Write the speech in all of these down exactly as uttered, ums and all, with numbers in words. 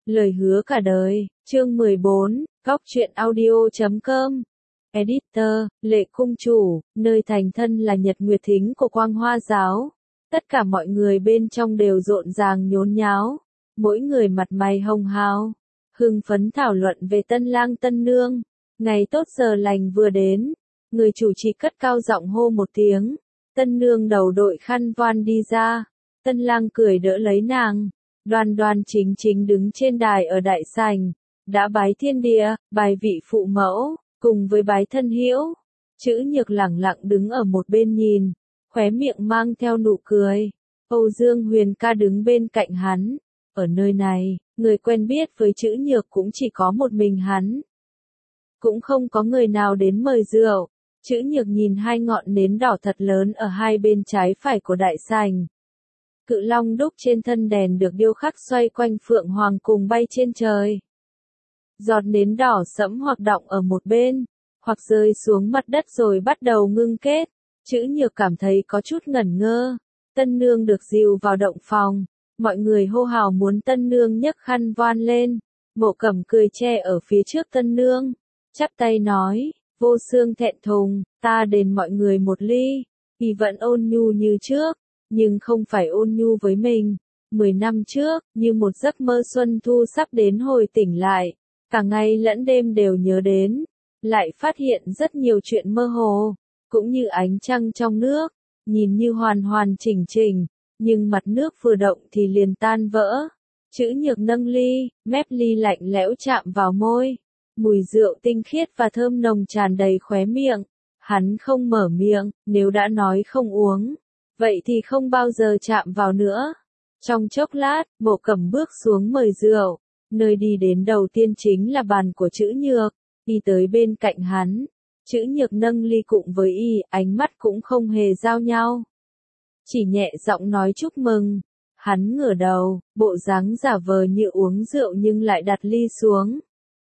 Lời hứa cả đời, chương mười bốn, góc truyện audio chấm com. Editor, Lệ Cung Chủ, nơi thành thân là nhật nguyệt thính của Quang Hoa Giáo. Tất cả mọi người bên trong đều rộn ràng nhốn nháo, mỗi người mặt mày hồng hào, hưng phấn thảo luận về tân lang tân nương. Ngày tốt giờ lành vừa đến, người chủ trì cất cao giọng hô một tiếng, tân nương đầu đội khăn voan đi ra, tân lang cười đỡ lấy nàng. Đoan đoan chính chính đứng trên đài ở đại sảnh, đã bái thiên địa, bài vị phụ mẫu, cùng với bái thân hữu. Chữ Nhược lẳng lặng đứng ở một bên nhìn, khóe miệng mang theo nụ cười. Âu Dương Huyền ca đứng bên cạnh hắn. Ở nơi này, người quen biết với Chữ Nhược cũng chỉ có một mình hắn. Cũng không có người nào đến mời rượu. Chữ Nhược nhìn hai ngọn nến đỏ thật lớn ở hai bên trái phải của đại sảnh. Cự long đúc trên thân đèn được điêu khắc xoay quanh phượng hoàng cùng bay trên trời. Giọt nến đỏ sẫm hoặc đọng ở một bên, hoặc rơi xuống mặt đất rồi bắt đầu ngưng kết. Chữ Nhược cảm thấy có chút ngẩn ngơ. Tân nương được dìu vào động phòng, mọi người hô hào muốn tân nương nhấc khăn voan lên. Mộ Cẩm cười che ở phía trước tân nương, chắp tay nói, vô xương thẹn thùng, ta đền mọi người một ly. Vì vẫn ôn nhu như trước, nhưng không phải ôn nhu với mình. Mười năm trước, như một giấc mơ xuân thu sắp đến hồi tỉnh lại, cả ngày lẫn đêm đều nhớ đến, lại phát hiện rất nhiều chuyện mơ hồ, cũng như ánh trăng trong nước, nhìn như hoàn hoàn chỉnh chỉnh, nhưng mặt nước vừa động thì liền tan vỡ. Chữ Nhược nâng ly, mép ly lạnh lẽo chạm vào môi, mùi rượu tinh khiết và thơm nồng tràn đầy khóe miệng. Hắn không mở miệng, nếu đã nói không uống, vậy thì không bao giờ chạm vào nữa. Trong chốc lát, Mộ Cẩm bước xuống mời rượu, nơi đi đến đầu tiên chính là bàn của Chữ Nhược, đi tới bên cạnh hắn. Chữ Nhược nâng ly cụng với y, ánh mắt cũng không hề giao nhau. Chỉ nhẹ giọng nói chúc mừng. Hắn ngửa đầu, bộ dáng giả vờ như uống rượu nhưng lại đặt ly xuống.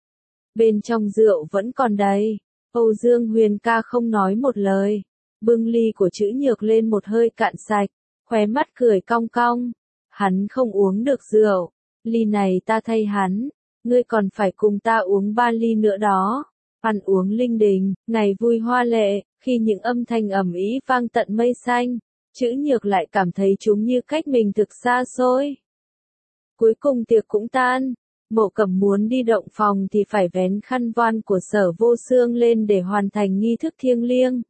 Bên trong rượu vẫn còn đầy. Âu Dương Huyền ca không nói một lời, bưng ly của Chữ Nhược lên một hơi cạn sạch, khóe mắt cười cong cong. Hắn không uống được rượu, ly này ta thay hắn, ngươi còn phải cùng ta uống ba ly nữa đó. Ăn uống linh đình, ngày vui hoa lệ, khi những âm thanh ầm ĩ vang tận mây xanh, Chữ Nhược lại cảm thấy chúng như cách mình thực xa xôi. Cuối cùng tiệc cũng tan. Mộ Cẩm muốn đi động phòng thì phải vén khăn voan của Sở Vô Xương lên để hoàn thành nghi thức thiêng liêng.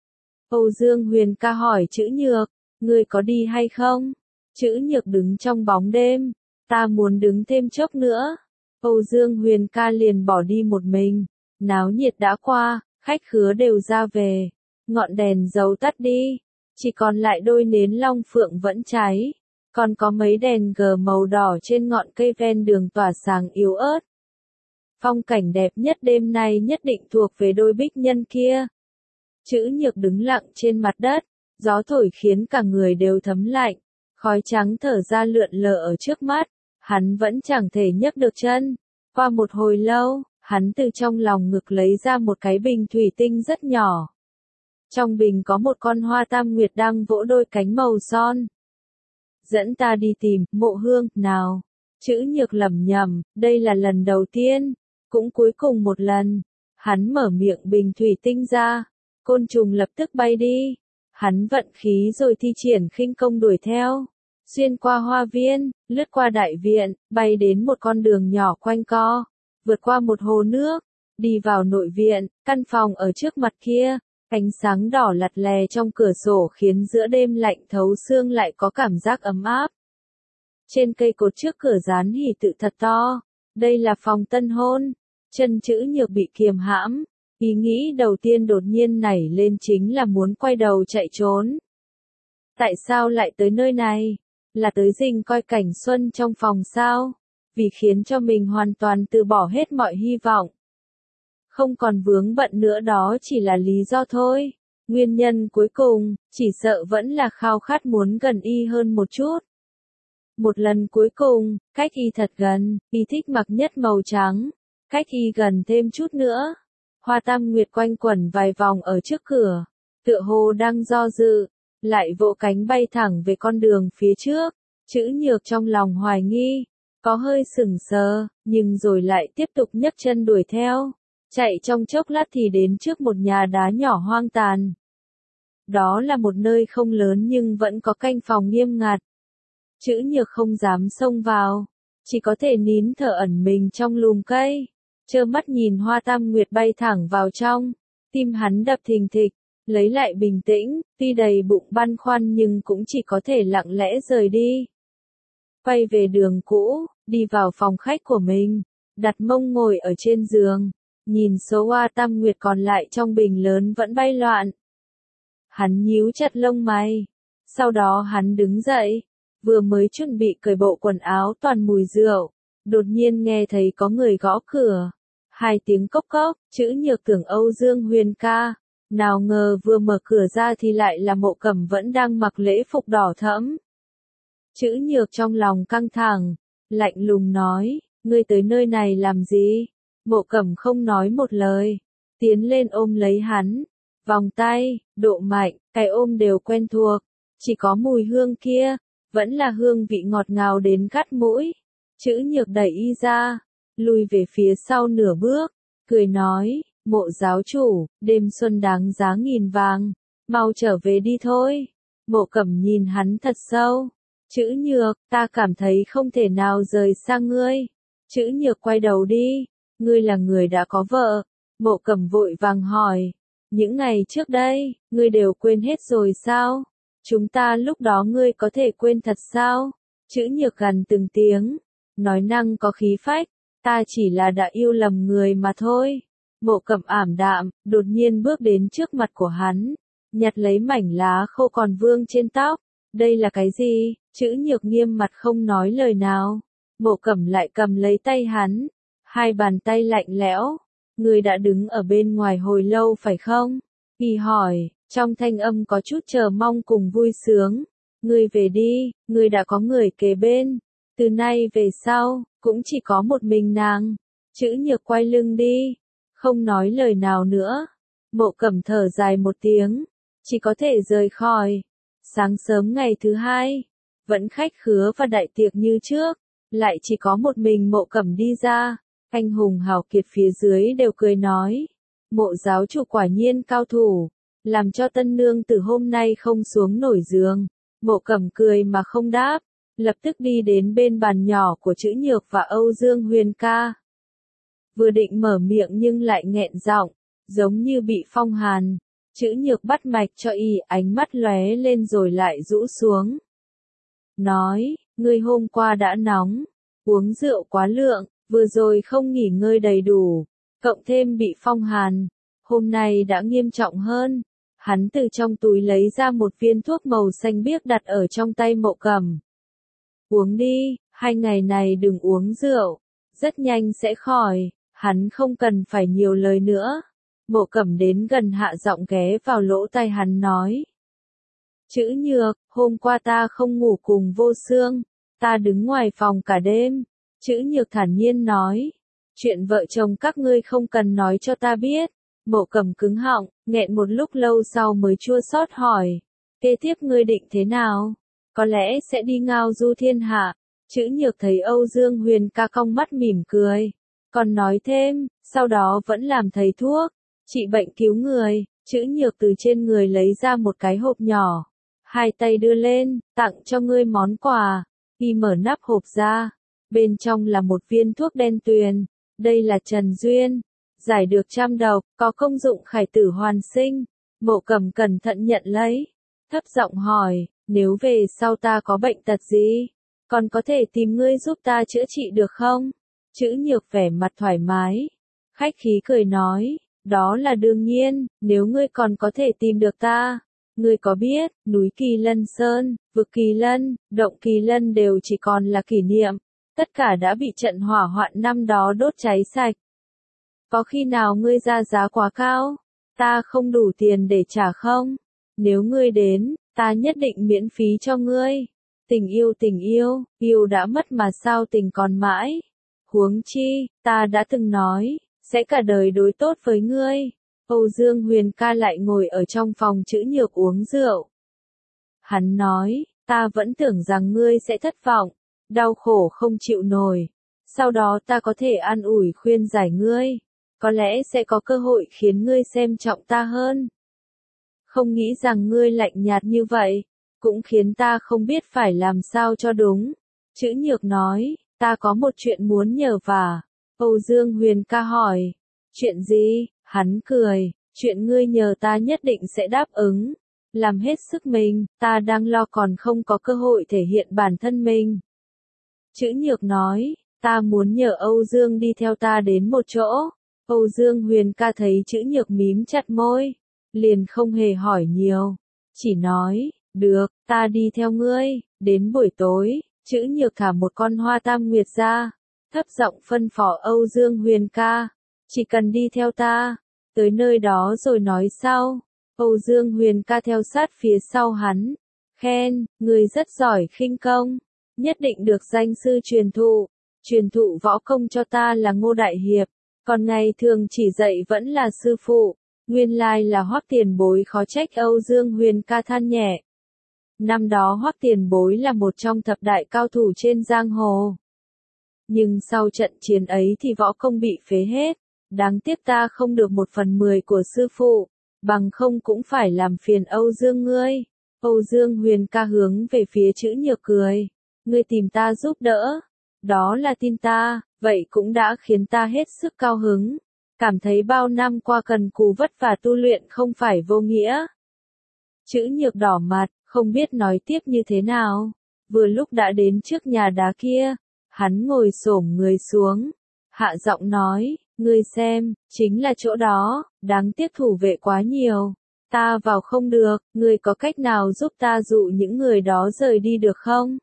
Âu Dương Huyền ca hỏi Chữ Nhược, ngươi có đi hay không? Chữ Nhược đứng trong bóng đêm, ta muốn đứng thêm chốc nữa. Âu Dương Huyền ca liền bỏ đi một mình. Náo nhiệt đã qua, khách khứa đều ra về, ngọn đèn dầu tắt đi, chỉ còn lại đôi nến long phượng vẫn cháy. Còn có mấy đèn gờ màu đỏ trên ngọn cây ven đường tỏa sáng yếu ớt. Phong cảnh đẹp nhất đêm nay nhất định thuộc về đôi bích nhân kia. Chữ Nhược đứng lặng trên mặt đất, gió thổi khiến cả người đều thấm lạnh, khói trắng thở ra lượn lờ ở trước mắt, hắn vẫn chẳng thể nhấc được chân. Qua một hồi lâu, hắn từ trong lòng ngực lấy ra một cái bình thủy tinh rất nhỏ. Trong bình có một con hoa tam nguyệt đang vỗ đôi cánh màu son. Dẫn ta đi tìm Mộ Hương, nào. Chữ Nhược lẩm nhẩm, đây là lần đầu tiên, cũng cuối cùng một lần. Hắn mở miệng bình thủy tinh ra, côn trùng lập tức bay đi. Hắn vận khí rồi thi triển khinh công đuổi theo, xuyên qua hoa viên, lướt qua đại viện, bay đến một con đường nhỏ quanh co, vượt qua một hồ nước, đi vào nội viện. Căn phòng ở trước mặt kia, ánh sáng đỏ lặt lè trong cửa sổ khiến giữa đêm lạnh thấu xương lại có cảm giác ấm áp. Trên cây cột trước cửa dán hỷ tự thật to, đây là phòng tân hôn. Chân Chữ Nhược bị kiềm hãm, ý nghĩ đầu tiên đột nhiên nảy lên chính là muốn quay đầu chạy trốn. Tại sao lại tới nơi này? Là tới rình coi cảnh xuân trong phòng sao? Vì khiến cho mình hoàn toàn từ bỏ hết mọi hy vọng. Không còn vướng bận nữa đó chỉ là lý do thôi. Nguyên nhân cuối cùng, chỉ sợ vẫn là khao khát muốn gần y hơn một chút. Một lần cuối cùng, cách y thật gần, y thích mặc nhất màu trắng. Cách y gần thêm chút nữa. Hoa tam nguyệt quanh quẩn vài vòng ở trước cửa, tựa hồ đang do dự, lại vỗ cánh bay thẳng về con đường phía trước. Chữ Nhược trong lòng hoài nghi, có hơi sững sờ, nhưng rồi lại tiếp tục nhấc chân đuổi theo. Chạy trong chốc lát thì đến trước một nhà đá nhỏ hoang tàn. Đó là một nơi không lớn nhưng vẫn có canh phòng nghiêm ngặt. Chữ Nhược không dám xông vào, chỉ có thể nín thở ẩn mình trong lùm cây, trơ mắt nhìn Hoa Tam Nguyệt bay thẳng vào trong. Tim hắn đập thình thịch, lấy lại bình tĩnh, tuy đầy bụng băn khoăn nhưng cũng chỉ có thể lặng lẽ rời đi. Quay về đường cũ, đi vào phòng khách của mình, đặt mông ngồi ở trên giường, nhìn số Hoa Tam Nguyệt còn lại trong bình lớn vẫn bay loạn. Hắn nhíu chặt lông mày, sau đó hắn đứng dậy, vừa mới chuẩn bị cởi bộ quần áo toàn mùi rượu, đột nhiên nghe thấy có người gõ cửa. Hai tiếng cốc cốc, Chữ Nhược tưởng Âu Dương Huyền ca, nào ngờ vừa mở cửa ra thì lại là Mộ Cẩm vẫn đang mặc lễ phục đỏ thẫm. Chữ Nhược trong lòng căng thẳng, lạnh lùng nói, ngươi tới nơi này làm gì? Mộ Cẩm không nói một lời, tiến lên ôm lấy hắn, vòng tay, độ mạnh, cái ôm đều quen thuộc, chỉ có mùi hương kia, vẫn là hương vị ngọt ngào đến gắt mũi. Chữ Nhược đẩy y ra, lùi về phía sau nửa bước, cười nói, Mộ giáo chủ, đêm xuân đáng giá nghìn vàng, mau trở về đi thôi. Mộ Cẩm nhìn hắn thật sâu. Chữ Nhược, ta cảm thấy không thể nào rời xa ngươi. Chữ Nhược quay đầu đi, ngươi là người đã có vợ. Mộ Cẩm vội vàng hỏi, những ngày trước đây, ngươi đều quên hết rồi sao? Chúng ta lúc đó ngươi có thể quên thật sao? Chữ Nhược gằn từng tiếng, nói năng có khí phách, ta chỉ là đã yêu lầm người mà thôi. Mộ Cẩm ảm đạm, đột nhiên bước đến trước mặt của hắn, nhặt lấy mảnh lá khô còn vương trên tóc. Đây là cái gì? Chữ Nhược nghiêm mặt không nói lời nào. Mộ Cẩm lại cầm lấy tay hắn, hai bàn tay lạnh lẽo. Ngươi đã đứng ở bên ngoài hồi lâu phải không? Y hỏi, trong thanh âm có chút chờ mong cùng vui sướng. Ngươi về đi, ngươi đã có người kế bên. Từ nay về sau, cũng chỉ có một mình nàng. Chữ Nhược quay lưng đi, không nói lời nào nữa. Mộ Cẩm thở dài một tiếng, chỉ có thể rời khỏi. Sáng sớm ngày thứ hai, vẫn khách khứa và đại tiệc như trước, lại chỉ có một mình Mộ Cẩm đi ra. Anh hùng hào kiệt phía dưới đều cười nói, Mộ giáo chủ quả nhiên cao thủ, làm cho tân nương từ hôm nay không xuống nổi giường. Mộ Cẩm cười mà không đáp, lập tức đi đến bên bàn nhỏ của Chữ Nhược và Âu Dương Huyền ca. Vừa định mở miệng nhưng lại nghẹn giọng, giống như bị phong hàn. Chữ Nhược bắt mạch cho y, ánh mắt lóe lên rồi lại rũ xuống. Nói, ngươi hôm qua đã nóng, uống rượu quá lượng, vừa rồi không nghỉ ngơi đầy đủ, cộng thêm bị phong hàn, hôm nay đã nghiêm trọng hơn. Hắn từ trong túi lấy ra một viên thuốc màu xanh biếc đặt ở trong tay Mộ Cẩm. Uống đi, hai ngày này đừng uống rượu, rất nhanh sẽ khỏi. Hắn không cần phải nhiều lời nữa. Mộ Cẩm đến gần hạ giọng ghé vào lỗ tai hắn nói. Chữ Nhược, hôm qua ta không ngủ cùng Vô Xương, ta đứng ngoài phòng cả đêm. Chữ Nhược thản nhiên nói. Chuyện vợ chồng các ngươi không cần nói cho ta biết. Mộ Cẩm cứng họng, nghẹn một lúc lâu sau mới chua xót hỏi. Kế tiếp ngươi định thế nào? Có lẽ sẽ đi ngao du thiên hạ. Chữ Nhược thấy Âu Dương Huyền ca cong mắt mỉm cười. Còn nói thêm, sau đó vẫn làm thầy thuốc, trị bệnh cứu người. Chữ Nhược từ trên người lấy ra một cái hộp nhỏ, hai tay đưa lên, tặng cho ngươi món quà. Y mở nắp hộp ra, bên trong là một viên thuốc đen tuyền, đây là Trần Duyên, giải được trăm độc, có công dụng khải tử hoàn sinh. Mộ Cẩm cẩn thận nhận lấy, thấp giọng hỏi, nếu về sau ta có bệnh tật gì, còn có thể tìm ngươi giúp ta chữa trị được không? Chữ Nhược vẻ mặt thoải mái, khách khí cười nói, đó là đương nhiên, nếu ngươi còn có thể tìm được ta. Ngươi có biết, núi Kỳ Lân Sơn, vực Kỳ Lân, động Kỳ Lân đều chỉ còn là kỷ niệm, tất cả đã bị trận hỏa hoạn năm đó đốt cháy sạch. Có khi nào ngươi ra giá quá cao, ta không đủ tiền để trả không? Nếu ngươi đến, ta nhất định miễn phí cho ngươi. Tình yêu tình yêu, yêu đã mất mà sao tình còn mãi. Huống chi, ta đã từng nói, sẽ cả đời đối tốt với ngươi. Âu Dương Huyền ca lại ngồi ở trong phòng Chữ Nhược uống rượu. Hắn nói, ta vẫn tưởng rằng ngươi sẽ thất vọng, đau khổ không chịu nổi. Sau đó ta có thể an ủi khuyên giải ngươi, có lẽ sẽ có cơ hội khiến ngươi xem trọng ta hơn. Không nghĩ rằng ngươi lạnh nhạt như vậy, cũng khiến ta không biết phải làm sao cho đúng. Chữ Nhược nói, ta có một chuyện muốn nhờ vả. Âu Dương Huyền ca hỏi, chuyện gì? Hắn cười, chuyện ngươi nhờ ta nhất định sẽ đáp ứng. Làm hết sức mình, ta đang lo còn không có cơ hội thể hiện bản thân mình. Chữ Nhược nói, ta muốn nhờ Âu Dương đi theo ta đến một chỗ. Âu Dương Huyền ca thấy Chữ Nhược mím chặt môi, liền không hề hỏi nhiều, chỉ nói, được, ta đi theo ngươi. Đến buổi tối, Chữ Nhược thả một con hoa tam nguyệt ra, thấp giọng phân phó Âu Dương Huyền ca, chỉ cần đi theo ta, tới nơi đó rồi nói sau. Âu Dương Huyền ca theo sát phía sau hắn, khen, người rất giỏi khinh công, nhất định được danh sư truyền thụ, truyền thụ võ công cho ta là Ngô Đại Hiệp, còn ngày thường chỉ dạy vẫn là sư phụ. Nguyên lai là Hoắc Tiền Bối, khó trách Âu Dương Huyền ca than nhẹ. Năm đó Hoắc Tiền Bối là một trong thập đại cao thủ trên giang hồ. Nhưng sau trận chiến ấy thì võ công bị phế hết, đáng tiếc ta không được một phần mười của sư phụ, bằng không cũng phải làm phiền Âu Dương ngươi. Âu Dương Huyền ca hướng về phía Chữ Nhược cười, ngươi tìm ta giúp đỡ, đó là tin ta, vậy cũng đã khiến ta hết sức cao hứng, cảm thấy bao năm qua cần cù vất vả tu luyện không phải vô nghĩa. Chữ Nhược đỏ mặt, không biết nói tiếp như thế nào, vừa lúc đã đến trước nhà đá kia, hắn ngồi xổm người xuống, hạ giọng nói, ngươi xem, chính là chỗ đó, đáng tiếc thủ vệ quá nhiều, ta vào không được, ngươi có cách nào giúp ta dụ những người đó rời đi được không?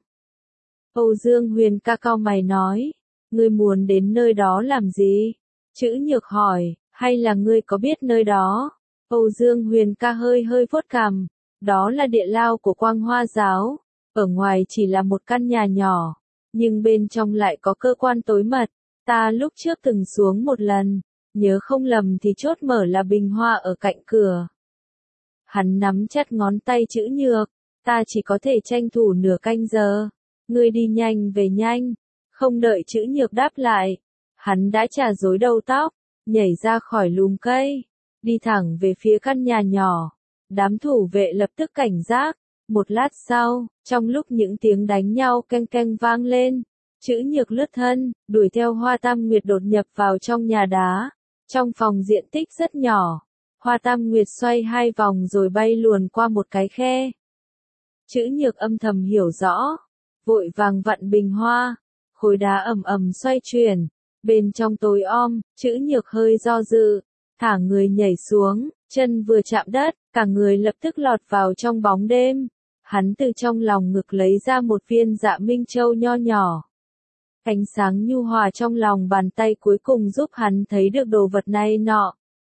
Âu Dương Huyền ca cau mày nói, ngươi muốn đến nơi đó làm gì? Chữ Nhược hỏi, hay là ngươi có biết nơi đó? Âu Dương Huyền ca hơi hơi vuốt cằm, đó là địa lao của Quang Hoa giáo, ở ngoài chỉ là một căn nhà nhỏ, nhưng bên trong lại có cơ quan tối mật, ta lúc trước từng xuống một lần, nhớ không lầm thì chốt mở là bình hoa ở cạnh cửa. Hắn nắm chặt ngón tay Chữ Nhược, ta chỉ có thể tranh thủ nửa canh giờ, ngươi đi nhanh về nhanh. Không đợi Chữ Nhược đáp lại, hắn đã chà rối đầu tóc, nhảy ra khỏi lùm cây, đi thẳng về phía căn nhà nhỏ. Đám thủ vệ lập tức cảnh giác, một lát sau, trong lúc những tiếng đánh nhau keng keng vang lên, Chữ Nhược lướt thân, đuổi theo Hoa Tam Nguyệt đột nhập vào trong nhà đá. Trong phòng diện tích rất nhỏ, Hoa Tam Nguyệt xoay hai vòng rồi bay luồn qua một cái khe. Chữ Nhược âm thầm hiểu rõ, vội vàng vặn bình hoa, khối đá ầm ầm xoay chuyển, bên trong tối om, Chữ Nhược hơi do dự, thả người nhảy xuống, chân vừa chạm đất, cả người lập tức lọt vào trong bóng đêm. Hắn từ trong lòng ngực lấy ra một viên Dạ Minh Châu nho nhỏ. Ánh sáng nhu hòa trong lòng bàn tay cuối cùng giúp hắn thấy được đồ vật này nọ.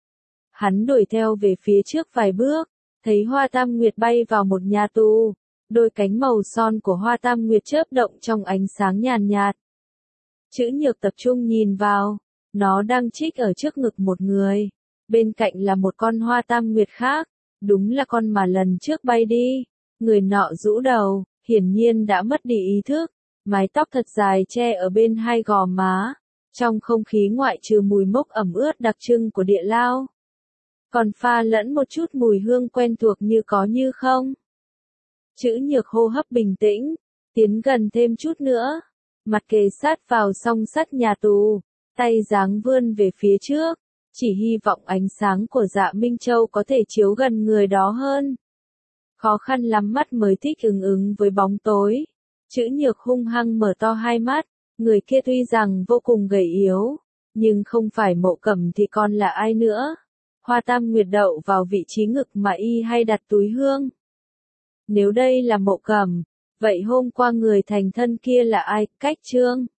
Hắn đuổi theo về phía trước vài bước, thấy Hoa Tam Nguyệt bay vào một nhà tù, đôi cánh màu son của Hoa Tam Nguyệt chớp động trong ánh sáng nhàn nhạt. Chữ Nhược tập trung nhìn vào, nó đang trích ở trước ngực một người, bên cạnh là một con Hoa Tam Nguyệt khác, đúng là con mà lần trước bay đi. Người nọ rũ đầu, hiển nhiên đã mất đi ý thức, mái tóc thật dài che ở bên hai gò má, trong không khí ngoại trừ mùi mốc ẩm ướt đặc trưng của địa lao, còn pha lẫn một chút mùi hương quen thuộc như có như không. Chữ Nhược hô hấp bình tĩnh, tiến gần thêm chút nữa, mặt kề sát vào song sắt nhà tù, tay giáng vươn về phía trước, chỉ hy vọng ánh sáng của Dạ Minh Châu có thể chiếu gần người đó hơn. Khó khăn lắm mắt mới thích ứng ứng với bóng tối. Chữ Nhược hung hăng mở to hai mắt, người kia tuy rằng vô cùng gầy yếu, nhưng không phải Mộ Cẩm thì còn là ai nữa. Hoa Tam Nguyệt đậu vào vị trí ngực mà y hay đặt túi hương. Nếu đây là Mộ Cẩm, vậy hôm qua người thành thân kia là ai? Cách Trương.